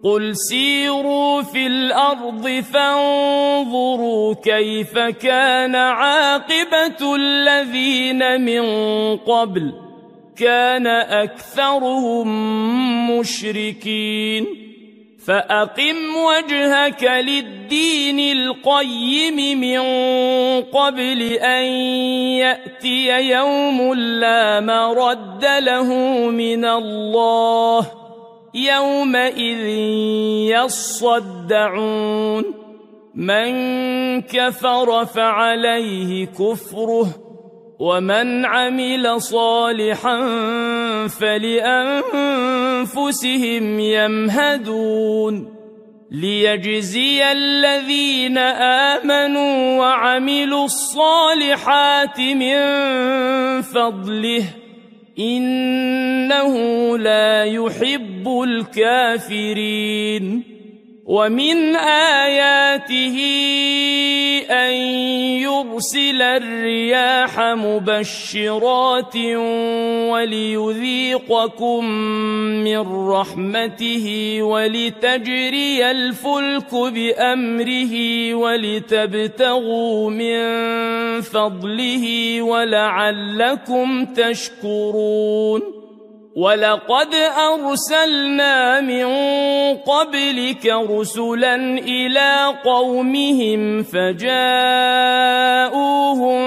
قل سيروا في الأرض فانظروا كيف كان عاقبة الذين من قبل كان أكثرهم مشركين فأقم وجهك للدين القيم من قبل أن يأتي يوم لا مرد له من الله يومئذ يصدعون من كفر فعليه كفره ومن عمل صالحا فلأنفسهم يمهدون ليجزي الذين آمنوا وعملوا الصالحات من فضله إنه لا يحب الكافرين ومن آياته أن يرسل الرياح مبشرات وليذيقكم من رحمته ولتجري الفلك بأمره ولتبتغوا من فضله ولعلكم تشكرون ولقد أرسلنا من قبلك رسلا إلى قومهم فجاءوهم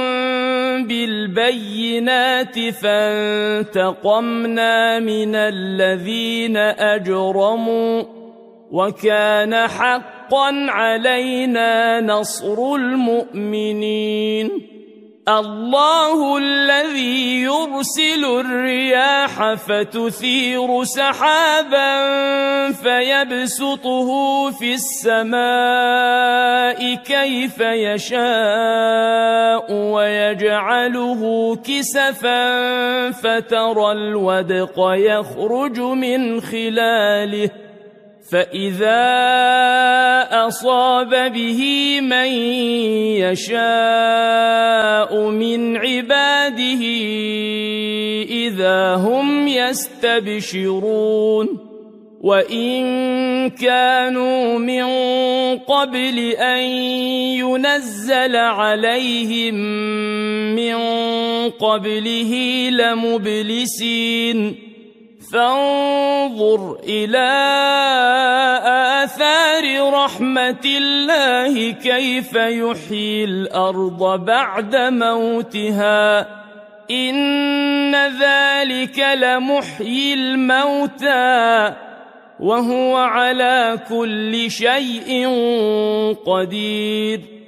بالبينات فانتقمنا من الذين أجرموا وكان حقا علينا نصر المؤمنين الله الذي يرسل الرياح فتثير سحابا فيبسطه في السماء كيف يشاء ويجعله كسفا فترى الودق يخرج من خلاله فإذا أصاب به من يشاء من عباده إذا هم يستبشرون وإن كانوا من قبل أن ينزل عليهم من قبله لمبلسين فانظر إلى آثار رحمة الله كيف يحيي الأرض بعد موتها إن ذلك لمحيي الموتى وهو على كل شيء قدير